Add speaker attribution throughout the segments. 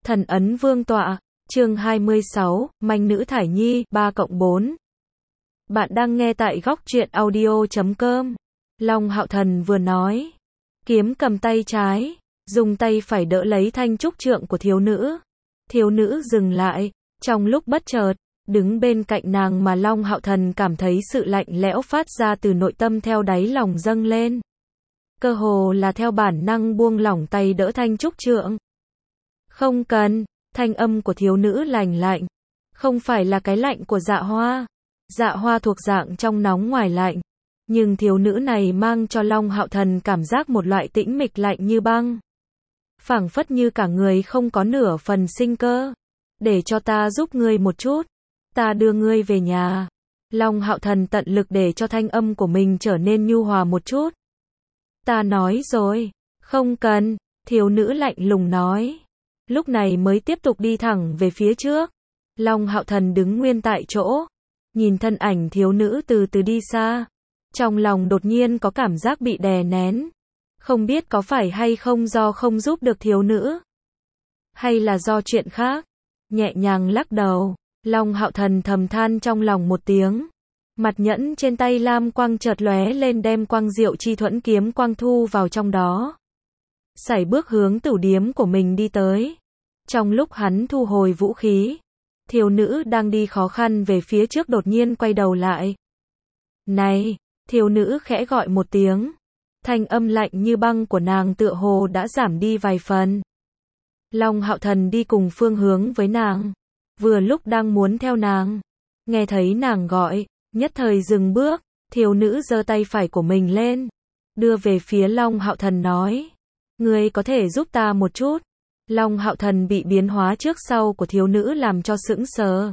Speaker 1: Thần ấn vương tọa, chương 26, manh nữ Thải Nhi, 3+4. Bạn đang nghe tại góc truyện audio.com. Long Hạo Thần vừa nói, kiếm cầm tay trái, dùng tay phải đỡ lấy thanh trúc trượng của thiếu nữ. Thiếu nữ dừng lại, trong lúc bất chợt, đứng bên cạnh nàng mà Long Hạo Thần cảm thấy sự lạnh lẽo phát ra từ nội tâm theo đáy lòng dâng lên. Cơ hồ là theo bản năng buông lỏng tay đỡ thanh trúc trượng. Không cần, thanh âm của thiếu nữ lành lạnh. Không phải là cái lạnh của Dạ Hoa. Dạ Hoa thuộc dạng trong nóng ngoài lạnh. Nhưng thiếu nữ này mang cho Long Hạo Thần cảm giác một loại tĩnh mịch lạnh như băng. Phảng phất như cả người không có nửa phần sinh cơ. Để cho ta giúp ngươi một chút. Ta đưa ngươi về nhà. Long Hạo Thần tận lực để cho thanh âm của mình trở nên nhu hòa một chút. Ta nói rồi. Không cần, thiếu nữ lạnh lùng nói. Lúc này mới tiếp tục đi thẳng về phía trước. Long Hạo Thần đứng nguyên tại chỗ. Nhìn thân ảnh thiếu nữ từ từ đi xa. Trong lòng đột nhiên có cảm giác bị đè nén. Không biết có phải hay không do không giúp được thiếu nữ. Hay là do chuyện khác. Nhẹ nhàng lắc đầu. Long Hạo Thần thầm than trong lòng một tiếng. Mặt nhẫn trên tay lam quang chợt lóe lên đem quang diệu chi thuẫn kiếm quang thu vào trong đó. Sải bước hướng tửu điếm của mình đi tới. Trong lúc hắn thu hồi vũ khí, thiếu nữ đang đi khó khăn về phía trước đột nhiên quay đầu lại. Này, thiếu nữ khẽ gọi một tiếng. Thanh âm lạnh như băng của nàng tựa hồ đã giảm đi vài phần. Long Hạo Thần đi cùng phương hướng với nàng. Vừa lúc đang muốn theo nàng. Nghe thấy nàng gọi, nhất thời dừng bước, thiếu nữ giơ tay phải của mình lên. Đưa về phía Long Hạo Thần nói. Ngươi có thể giúp ta một chút. Long Hạo Thần bị biến hóa trước sau của thiếu nữ làm cho sững sờ.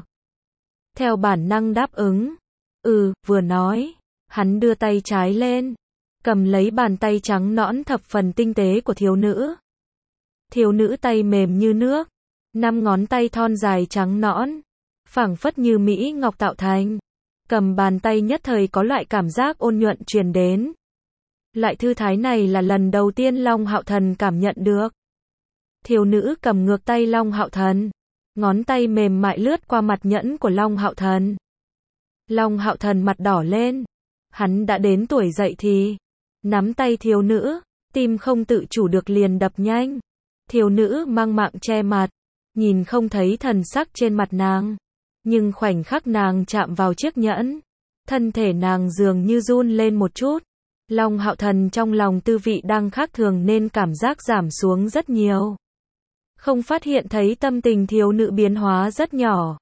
Speaker 1: Theo bản năng đáp ứng. Vừa nói. Hắn đưa tay trái lên. Cầm lấy bàn tay trắng nõn thập phần tinh tế của thiếu nữ. Thiếu nữ tay mềm như nước. 5 ngón tay thon dài trắng nõn. Phảng phất như mỹ ngọc tạo thành. Cầm bàn tay nhất thời có loại cảm giác ôn nhuận truyền đến. Loại thư thái này là lần đầu tiên Long Hạo Thần cảm nhận được. Thiếu nữ cầm ngược tay Long Hạo Thần. Ngón tay mềm mại lướt qua mặt nhẫn của Long Hạo Thần. Long Hạo Thần mặt đỏ lên. Hắn đã đến tuổi dậy thì. Nắm tay thiếu nữ. Tim không tự chủ được liền đập nhanh. Thiếu nữ mang mạng che mặt. Nhìn không thấy thần sắc trên mặt nàng. Nhưng khoảnh khắc nàng chạm vào chiếc nhẫn. Thân thể nàng dường như run lên một chút. Long Hạo Thần trong lòng tư vị đang khác thường nên cảm giác giảm xuống rất nhiều. Không phát hiện thấy tâm tình thiếu nữ biến hóa rất nhỏ.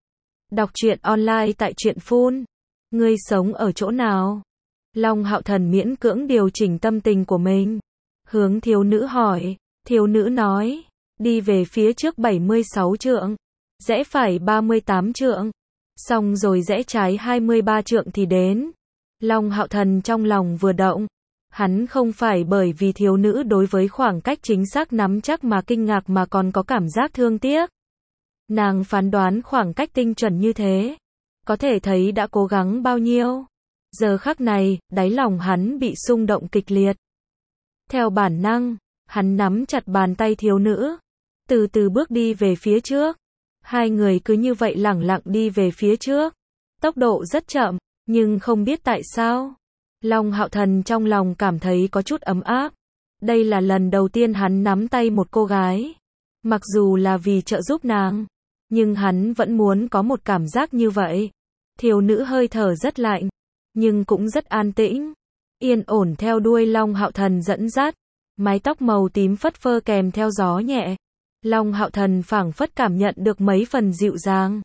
Speaker 1: Đọc truyện online tại truyện Phun. Ngươi sống ở chỗ nào? Long Hạo Thần miễn cưỡng điều chỉnh tâm tình của mình. Hướng thiếu nữ hỏi. Thiếu nữ nói. Đi về phía trước 76 trượng. Rẽ phải 38 trượng. Xong rồi rẽ trái 23 trượng thì đến. Long Hạo Thần trong lòng vừa động. Hắn không phải bởi vì thiếu nữ đối với khoảng cách chính xác nắm chắc mà kinh ngạc mà còn có cảm giác thương tiếc. Nàng phán đoán khoảng cách tinh chuẩn như thế. Có thể thấy đã cố gắng bao nhiêu. Giờ khắc này, đáy lòng hắn bị xung động kịch liệt. Theo bản năng, hắn nắm chặt bàn tay thiếu nữ. Từ từ bước đi về phía trước. Hai người cứ như vậy lẳng lặng đi về phía trước. Tốc độ rất chậm, nhưng không biết tại sao. Long Hạo Thần trong lòng cảm thấy có chút ấm áp. Đây là lần đầu tiên hắn nắm tay một cô gái. Mặc dù là vì trợ giúp nàng, nhưng hắn vẫn muốn có một cảm giác như vậy. Thiếu nữ hơi thở rất lạnh, nhưng cũng rất an tĩnh. Yên ổn theo đuôi Long Hạo Thần dẫn dắt. Mái tóc màu tím phất phơ kèm theo gió nhẹ. Long Hạo Thần phảng phất cảm nhận được mấy phần dịu dàng.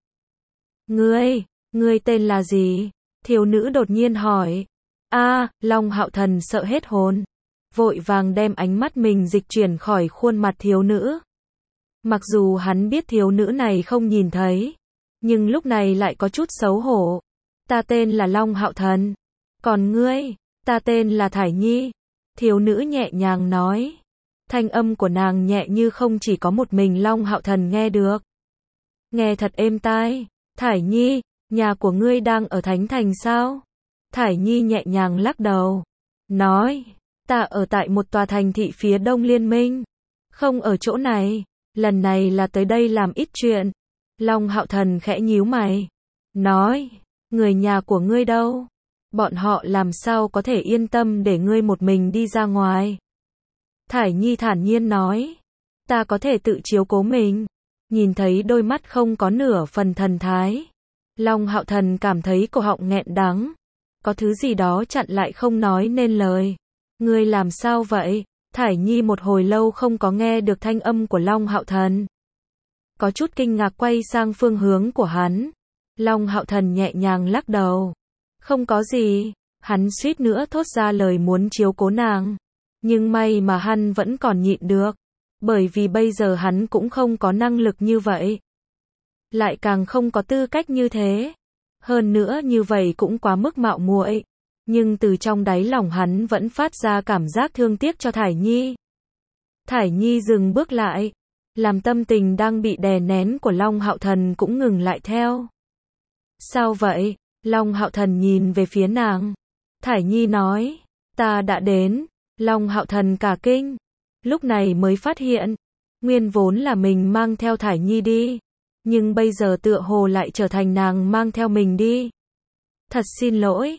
Speaker 1: Ngươi tên là gì? Thiếu nữ đột nhiên hỏi. Long Hạo Thần sợ hết hồn. Vội vàng đem ánh mắt mình dịch chuyển khỏi khuôn mặt thiếu nữ. Mặc dù hắn biết thiếu nữ này không nhìn thấy. Nhưng lúc này lại có chút xấu hổ. Ta tên là Long Hạo Thần. Còn ngươi? Ta tên là Thải Nhi. Thiếu nữ nhẹ nhàng nói. Thanh âm của nàng nhẹ như không chỉ có một mình Long Hạo Thần nghe được. Nghe thật êm tai. Thải Nhi, nhà của ngươi đang ở Thánh Thành sao? Thải Nhi nhẹ nhàng lắc đầu. Nói, ta ở tại một tòa thành thị phía đông liên minh. Không ở chỗ này. lần này là tới đây làm ít chuyện. Long Hạo Thần khẽ nhíu mày, nói, người nhà của ngươi đâu? Bọn họ làm sao có thể yên tâm để ngươi một mình đi ra ngoài? Thải Nhi thản nhiên nói, ta có thể tự chiếu cố mình. Nhìn thấy đôi mắt không có nửa phần thần thái, Long Hạo Thần cảm thấy cổ họng nghẹn đắng, có thứ gì đó chặn lại không nói nên lời. Ngươi làm sao vậy? Thải Nhi một hồi lâu không có nghe được thanh âm của Long Hạo Thần, có chút kinh ngạc quay sang phương hướng của hắn. Long Hạo Thần nhẹ nhàng lắc đầu, không có gì. Hắn suýt nữa thốt ra lời muốn chiếu cố nàng, nhưng may mà hắn vẫn còn nhịn được, bởi vì bây giờ hắn cũng không có năng lực như vậy, lại càng không có tư cách như thế. Hơn nữa như vậy cũng quá mức mạo muội. Nhưng từ trong đáy lòng hắn vẫn phát ra cảm giác thương tiếc cho Thải Nhi. Thải Nhi dừng bước lại, làm tâm tình đang bị đè nén của Long Hạo Thần cũng ngừng lại theo. Sao vậy? Long Hạo Thần nhìn về phía nàng. Thải Nhi nói, ta đã đến. Long Hạo Thần cả kinh, lúc này mới phát hiện, nguyên vốn là mình mang theo Thải Nhi đi, nhưng bây giờ tựa hồ lại trở thành nàng mang theo mình đi. Thật xin lỗi,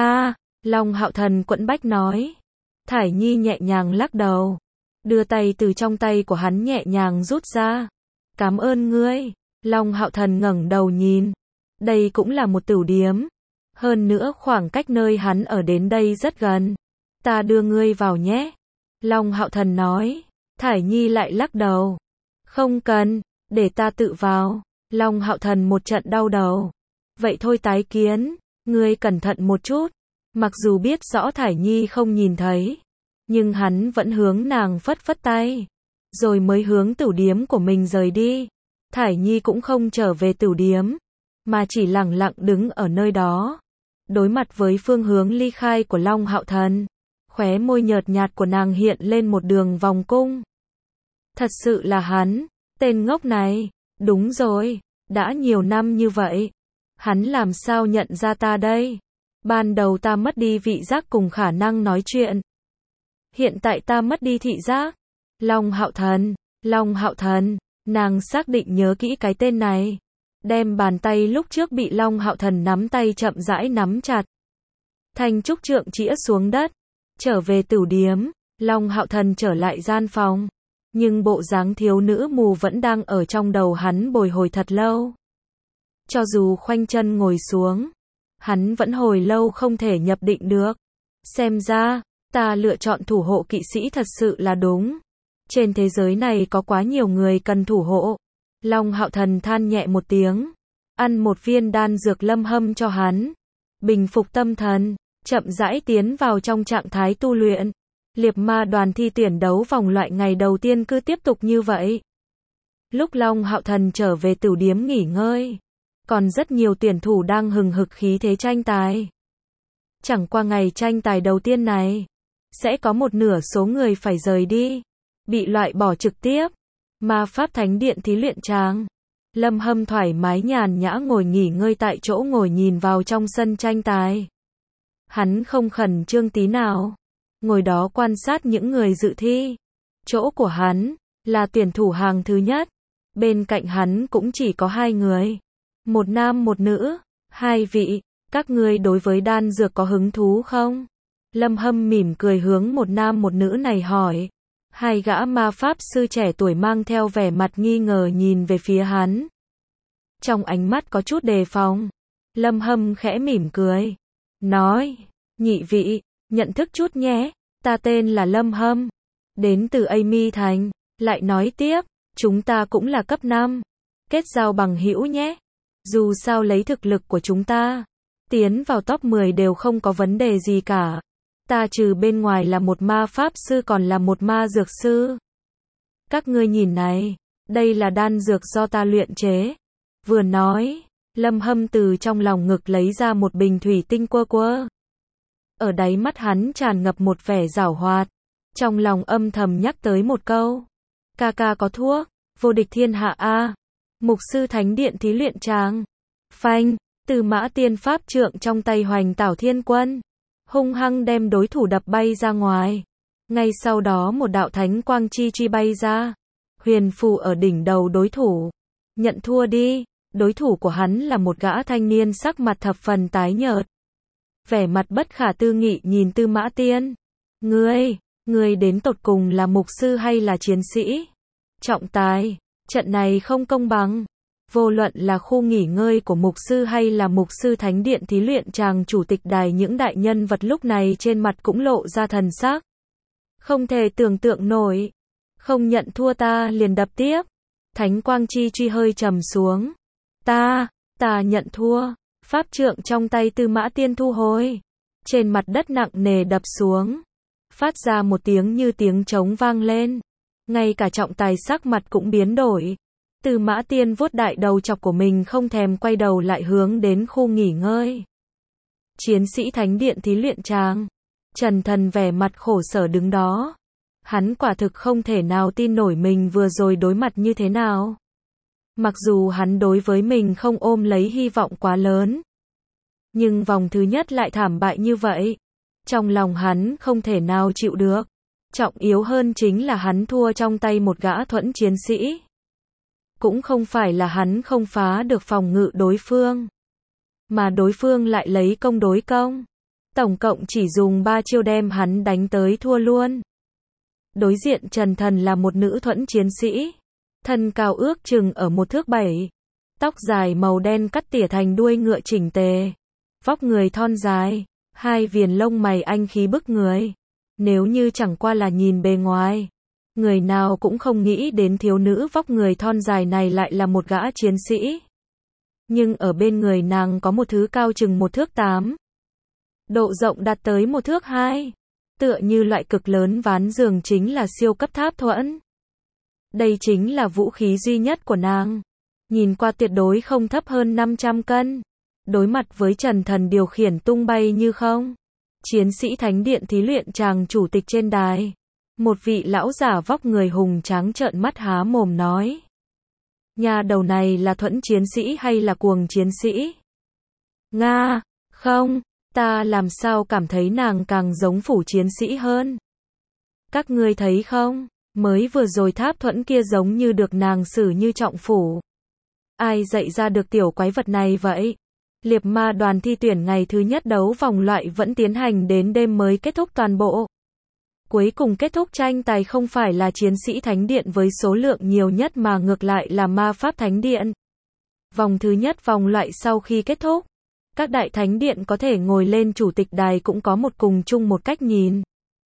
Speaker 1: Long Hạo Thần quẫn bách nói. Thải Nhi nhẹ nhàng lắc đầu, đưa tay từ trong tay của hắn nhẹ nhàng rút ra. Cảm ơn ngươi. Long Hạo Thần ngẩng đầu nhìn, đây cũng là một tửu điếm, hơn nữa khoảng cách nơi hắn ở đến đây rất gần. Ta đưa ngươi vào nhé. Long Hạo Thần nói. Thải Nhi lại lắc đầu, không cần, để ta tự vào. Long Hạo Thần một trận đau đầu. Vậy thôi tái kiến, ngươi cẩn thận một chút. Mặc dù biết rõ Thải Nhi không nhìn thấy, nhưng hắn vẫn hướng nàng phất phất tay, rồi mới hướng tửu điếm của mình rời đi. Thải Nhi cũng không trở về tửu điếm, mà chỉ lẳng lặng đứng ở nơi đó, đối mặt với phương hướng ly khai của Long Hạo Thần. Khóe môi nhợt nhạt của nàng hiện lên một đường vòng cung. Thật sự là hắn, tên ngốc này. Đúng rồi, đã nhiều năm như vậy, hắn làm sao nhận ra ta đây? Ban đầu ta mất đi vị giác cùng khả năng nói chuyện, hiện tại ta mất đi thị giác. Long Hạo Thần, nàng xác định nhớ kỹ cái tên này, đem bàn tay lúc trước bị Long Hạo Thần nắm tay chậm rãi nắm chặt. Thanh trúc trượng chĩa xuống đất, trở về tửu điếm. Long Hạo Thần trở lại gian phòng, nhưng bộ dáng thiếu nữ mù vẫn đang ở trong đầu hắn bồi hồi thật lâu. Cho dù khoanh chân ngồi xuống, hắn vẫn hồi lâu không thể nhập định được. Xem ra, ta lựa chọn thủ hộ kỵ sĩ thật sự là đúng. Trên thế giới này có quá nhiều người cần thủ hộ. Long Hạo Thần than nhẹ một tiếng, ăn một viên đan dược lâm hâm cho hắn, bình phục tâm thần, chậm rãi tiến vào trong trạng thái tu luyện. Liệp ma đoàn thi tuyển đấu vòng loại ngày đầu tiên cứ tiếp tục như vậy. Lúc Long Hạo Thần trở về tửu điếm nghỉ ngơi, còn rất nhiều tuyển thủ đang hừng hực khí thế tranh tài. Chẳng qua ngày tranh tài đầu tiên này, sẽ có một nửa số người phải rời đi, bị loại bỏ trực tiếp. Ma Pháp Thánh Điện thí luyện tràng, Lâm Hâm thoải mái nhàn nhã ngồi nghỉ ngơi tại chỗ ngồi nhìn vào trong sân tranh tài. Hắn không khẩn trương tí nào, ngồi đó quan sát những người dự thi. Chỗ của hắn là tuyển thủ hàng thứ nhất, bên cạnh hắn cũng chỉ có hai người, một nam một nữ. Hai vị, các ngươi đối với đan dược có hứng thú không? Lâm Hâm mỉm cười hướng một nam một nữ này hỏi. Hai gã ma pháp sư trẻ tuổi mang theo vẻ mặt nghi ngờ nhìn về phía hắn, trong ánh mắt có chút đề phòng. Lâm Hâm khẽ mỉm cười, nói, nhị vị, nhận thức chút nhé, ta tên là Lâm Hâm, đến từ Amy Thành. Lại nói tiếp, chúng ta cũng là cấp 5, kết giao bằng hữu nhé. Dù sao lấy thực lực của chúng ta, tiến vào top 10 đều không có vấn đề gì cả. Ta trừ bên ngoài là một ma pháp sư còn là một ma dược sư. Các ngươi nhìn này, đây là đan dược do ta luyện chế. Vừa nói, Lâm Hâm từ trong lòng ngực lấy ra một bình thủy tinh quơ quơ. Ở đáy mắt hắn tràn ngập một vẻ giảo hoạt, trong lòng âm thầm nhắc tới một câu. Ca ca có thuốc, vô địch thiên hạ a. Mục sư Thánh Điện thí luyện tràng. Phanh, Từ Mã Tiên pháp trượng trong tay Hoành Tảo Thiên Quân, hung hăng đem đối thủ đập bay ra ngoài. Ngay sau đó một đạo thánh quang chi bay ra, huyền phù ở đỉnh đầu đối thủ. Nhận thua đi. Đối thủ của hắn là một gã thanh niên sắc mặt thập phần tái nhợt. Vẻ mặt bất khả tư nghị nhìn Tư Mã Tiên. Ngươi đến tột cùng là mục sư hay là chiến sĩ? Trọng tài, trận này không công bằng. Vô luận là khu nghỉ ngơi của mục sư hay là mục sư thánh điện thí luyện tràng chủ tịch đài, những đại nhân vật lúc này trên mặt cũng lộ ra thần sắc. Không thể tưởng tượng nổi. Không nhận thua ta liền đập tiếp. Thánh quang chi truy hơi trầm xuống. Ta nhận thua. Pháp trượng trong tay Tư Mã Tiên thu hồi. Trên mặt đất nặng nề đập xuống. Phát ra một tiếng như tiếng trống vang lên. Ngay cả trọng tài sắc mặt cũng biến đổi. Tư Mã Tiên vuốt đại đầu chọc của mình, không thèm quay đầu lại hướng đến khu nghỉ ngơi. Chiến sĩ thánh điện thí luyện tràng. Trần Thần vẻ mặt khổ sở đứng đó. Hắn quả thực không thể nào tin nổi mình vừa rồi đối mặt như thế nào. Mặc dù hắn đối với mình không ôm lấy hy vọng quá lớn, nhưng vòng thứ nhất lại thảm bại như vậy. Trong lòng hắn không thể nào chịu được. Trọng yếu hơn chính là hắn thua trong tay một gã thuẫn chiến sĩ. Cũng không phải là hắn không phá được phòng ngự đối phương, mà đối phương lại lấy công đối công. Tổng cộng chỉ dùng 3 chiêu đem hắn đánh tới thua luôn. Đối diện Trần Thần là một nữ thuẫn chiến sĩ. Thân cao ước chừng ở 1,7 thước, tóc dài màu đen cắt tỉa thành đuôi ngựa chỉnh tề. Vóc người thon dài, 2 viền lông mày anh khí bức người. Nếu như chẳng qua là nhìn bề ngoài, người nào cũng không nghĩ đến thiếu nữ vóc người thon dài này lại là một gã chiến sĩ. Nhưng ở bên người nàng có một thứ cao chừng 1,8 thước, độ rộng đạt tới 1,2 thước, tựa như loại cực lớn ván giường chính là siêu cấp tháp thuẫn. Đây chính là vũ khí duy nhất của nàng. Nhìn qua tuyệt đối không thấp hơn 500 cân. Đối mặt với Trần Thần điều khiển tung bay như không. Chiến sĩ thánh điện thí luyện tràng chủ tịch trên đài. Một vị lão giả vóc người hùng tráng trợn mắt há mồm nói. Nhà đầu này là thuẫn chiến sĩ hay là cuồng chiến sĩ? Nga, không, ta làm sao cảm thấy nàng càng giống phủ chiến sĩ hơn. Các ngươi thấy không, mới vừa rồi tháp thuẫn kia giống như được nàng xử như trọng phủ. Ai dạy ra được tiểu quái vật này vậy? Liệp ma đoàn thi tuyển ngày thứ nhất đấu vòng loại vẫn tiến hành đến đêm mới kết thúc toàn bộ. Cuối cùng kết thúc tranh tài không phải là chiến sĩ thánh điện với số lượng nhiều nhất mà ngược lại là ma pháp thánh điện. Vòng thứ nhất vòng loại sau khi kết thúc, các đại thánh điện có thể ngồi lên chủ tịch đài cũng có một cùng chung một cách nhìn.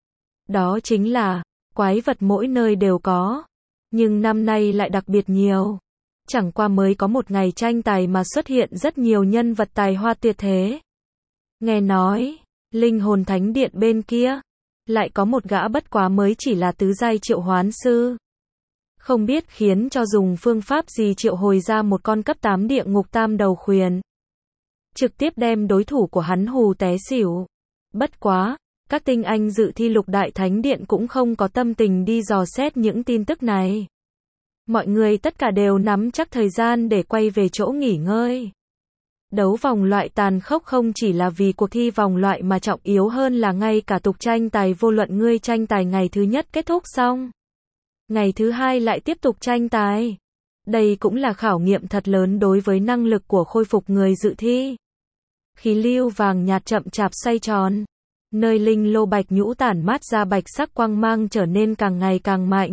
Speaker 1: Đó chính là, quái vật mỗi nơi đều có, nhưng năm nay lại đặc biệt nhiều. Chẳng qua mới có một ngày tranh tài mà xuất hiện rất nhiều nhân vật tài hoa tuyệt thế. Nghe nói, linh hồn thánh điện bên kia, lại có một gã bất quá mới chỉ là tứ giai triệu hoán sư. Không biết khiến cho dùng phương pháp gì triệu hồi ra một con cấp 8 địa ngục tam đầu khuyển. Trực tiếp đem đối thủ của hắn hù té xỉu. Bất quá, các tinh anh dự thi lục đại thánh điện cũng không có tâm tình đi dò xét những tin tức này. Mọi người tất cả đều nắm chắc thời gian để quay về chỗ nghỉ ngơi. Đấu vòng loại tàn khốc không chỉ là vì cuộc thi vòng loại mà trọng yếu hơn là ngay cả tục tranh tài vô luận ngươi tranh tài ngày thứ nhất kết thúc xong, ngày thứ hai lại tiếp tục tranh tài. Đây cũng là khảo nghiệm thật lớn đối với năng lực của khôi phục người dự thi. Khí lưu vàng nhạt chậm chạp xoay tròn, nơi linh lô bạch nhũ tản mát ra bạch sắc quang mang trở nên càng ngày càng mạnh.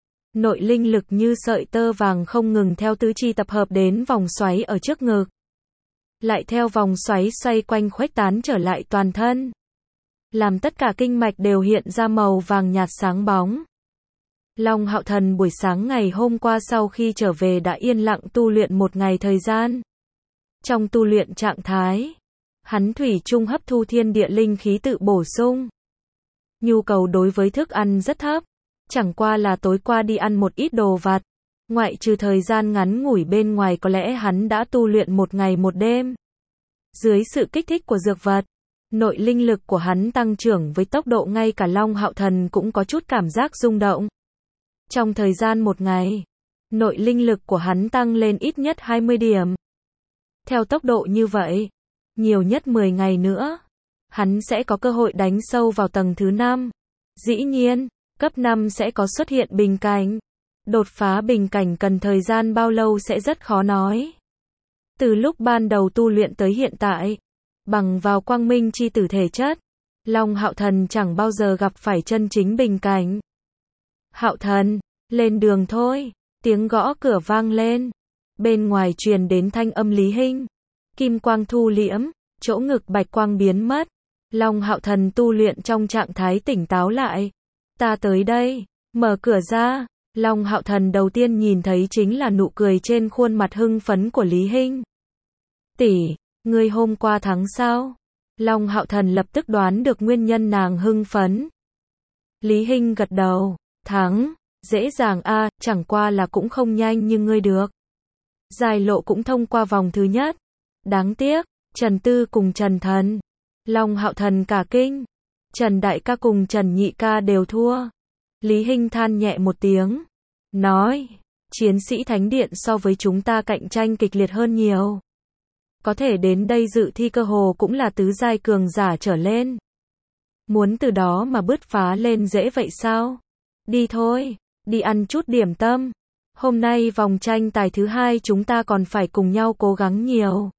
Speaker 1: Nội linh lực như sợi tơ vàng không ngừng theo tứ chi tập hợp đến vòng xoáy ở trước ngực. Lại theo vòng xoáy xoay quanh khuếch tán trở lại toàn thân. Làm tất cả kinh mạch đều hiện ra màu vàng nhạt sáng bóng. Long Hạo Thần buổi sáng ngày hôm qua sau khi trở về đã yên lặng tu luyện một ngày thời gian. Trong tu luyện trạng thái, hắn thủy chung hấp thu thiên địa linh khí tự bổ sung. Nhu cầu đối với thức ăn rất thấp. Chẳng qua là tối qua đi ăn một ít đồ vặt. Ngoại trừ thời gian ngắn ngủi bên ngoài có lẽ hắn đã tu luyện một ngày một đêm. Dưới sự kích thích của dược vật, nội linh lực của hắn tăng trưởng với tốc độ ngay cả Long Hạo Thần cũng có chút cảm giác rung động. Trong thời gian một ngày, nội linh lực của hắn tăng lên ít nhất 20 điểm. Theo tốc độ như vậy, nhiều nhất 10 ngày nữa, hắn sẽ có cơ hội đánh sâu vào tầng thứ 5. Dĩ nhiên, cấp 5 sẽ có xuất hiện bình cảnh. Đột phá bình cảnh cần thời gian bao lâu sẽ rất khó nói. Từ lúc ban đầu tu luyện tới hiện tại, bằng vào quang minh chi tử thể chất, Long Hạo Thần chẳng bao giờ gặp phải chân chính bình cảnh. Hạo Thần, lên đường thôi. Tiếng gõ cửa vang lên. Bên ngoài truyền đến thanh âm Lý Hinh. Kim quang thu liễm, chỗ ngực bạch quang biến mất. Long Hạo Thần tu luyện trong trạng thái tỉnh táo lại. Ta tới đây, mở cửa ra. Long Hạo Thần đầu tiên nhìn thấy chính là nụ cười trên khuôn mặt hưng phấn của Lý Hinh. Tỷ, ngươi hôm qua thắng sao? Long Hạo Thần lập tức đoán được nguyên nhân nàng hưng phấn. Lý Hinh gật đầu, thắng, dễ dàng a, chẳng qua là cũng không nhanh như ngươi được. Giải lộ cũng thông qua vòng thứ nhất. Đáng tiếc, Trần Tư cùng Trần Thần. Long Hạo Thần cả kinh. Trần Đại ca cùng Trần Nhị ca đều thua. Lý Hinh than nhẹ một tiếng. Nói, chiến sĩ Thánh Điện so với chúng ta cạnh tranh kịch liệt hơn nhiều. Có thể đến đây dự thi cơ hồ cũng là tứ giai cường giả trở lên. Muốn từ đó mà bứt phá lên dễ vậy sao? Đi thôi, đi ăn chút điểm tâm. Hôm nay vòng tranh tài thứ 2 chúng ta còn phải cùng nhau cố gắng nhiều.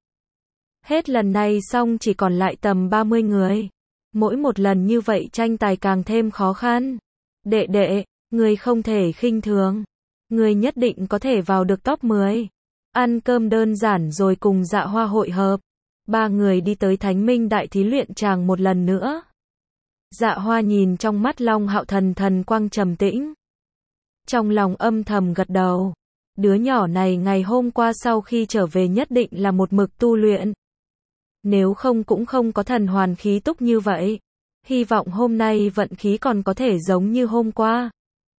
Speaker 1: Hết lần này xong chỉ còn lại tầm 30 người. Mỗi một lần như vậy tranh tài càng thêm khó khăn. Đệ đệ, người không thể khinh thường. Người nhất định có thể vào được top 10. Ăn cơm đơn giản rồi cùng Dạ Hoa hội hợp. Ba người đi tới Thánh Minh Đại Thí Luyện Tràng một lần nữa. Dạ Hoa nhìn trong mắt Long Hạo Thần thần quang trầm tĩnh. Trong lòng âm thầm gật đầu. Đứa nhỏ này ngày hôm qua sau khi trở về nhất định là một mực tu luyện. Nếu không cũng không có thần hoàn khí túc như vậy. Hy vọng hôm nay vận khí còn có thể giống như hôm qua.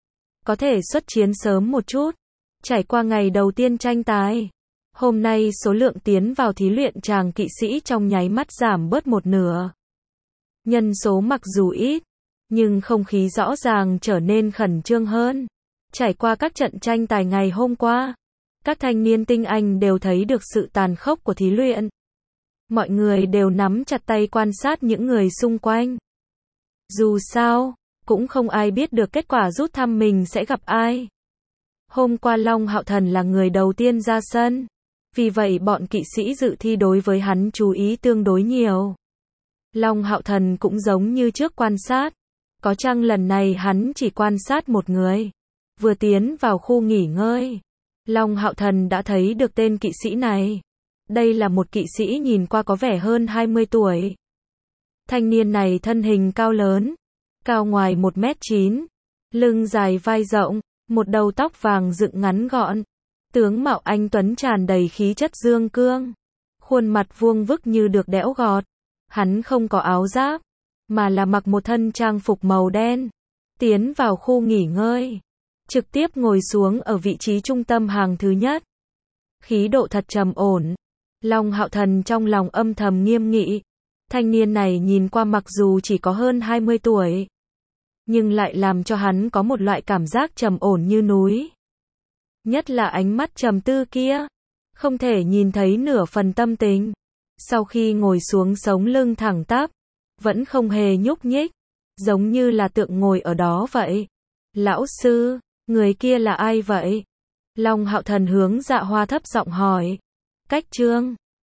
Speaker 1: Có thể xuất chiến sớm một chút. Trải qua ngày đầu tiên tranh tài. Hôm nay số lượng tiến vào thí luyện tràng kỵ sĩ trong nháy mắt giảm bớt một nửa. Nhân số mặc dù ít, nhưng không khí rõ ràng trở nên khẩn trương hơn. Trải qua các trận tranh tài ngày hôm qua, các thanh niên tinh anh đều thấy được sự tàn khốc của thí luyện. Mọi người đều nắm chặt tay quan sát những người xung quanh. Dù sao, cũng không ai biết được kết quả rút thăm mình sẽ gặp ai. Hôm qua Long Hạo Thần là người đầu tiên ra sân. Vì vậy bọn kỵ sĩ dự thi đối với hắn chú ý tương đối nhiều. Long Hạo Thần cũng giống như trước quan sát. Có chăng lần này hắn chỉ quan sát một người. Vừa tiến vào khu nghỉ ngơi, Long Hạo Thần đã thấy được tên kỵ sĩ này. Đây là một kỵ sĩ nhìn qua có vẻ hơn 20 tuổi. Thanh niên này thân hình cao lớn, cao ngoài 1m9, lưng dài vai rộng, một đầu tóc vàng dựng ngắn gọn. Tướng mạo anh tuấn tràn đầy khí chất dương cương. Khuôn mặt vuông vức như được đẽo gọt. Hắn không có áo giáp, mà là mặc một thân trang phục màu đen. Tiến vào khu nghỉ ngơi, trực tiếp ngồi xuống ở vị trí trung tâm hàng thứ nhất. Khí độ thật trầm ổn. Long Hạo Thần trong lòng âm thầm nghiêm nghị. Thanh niên này nhìn qua mặc dù chỉ có hơn 20 tuổi, nhưng lại làm cho hắn có một loại cảm giác trầm ổn như núi. Nhất là ánh mắt trầm tư kia, không thể nhìn thấy nửa phần tâm tình. Sau khi ngồi xuống sống lưng thẳng tắp, vẫn không hề nhúc nhích, giống như là tượng ngồi ở đó vậy. Lão sư, người kia là ai vậy? Long Hạo Thần hướng Dạ Hoa thấp giọng hỏi. Cách Trương,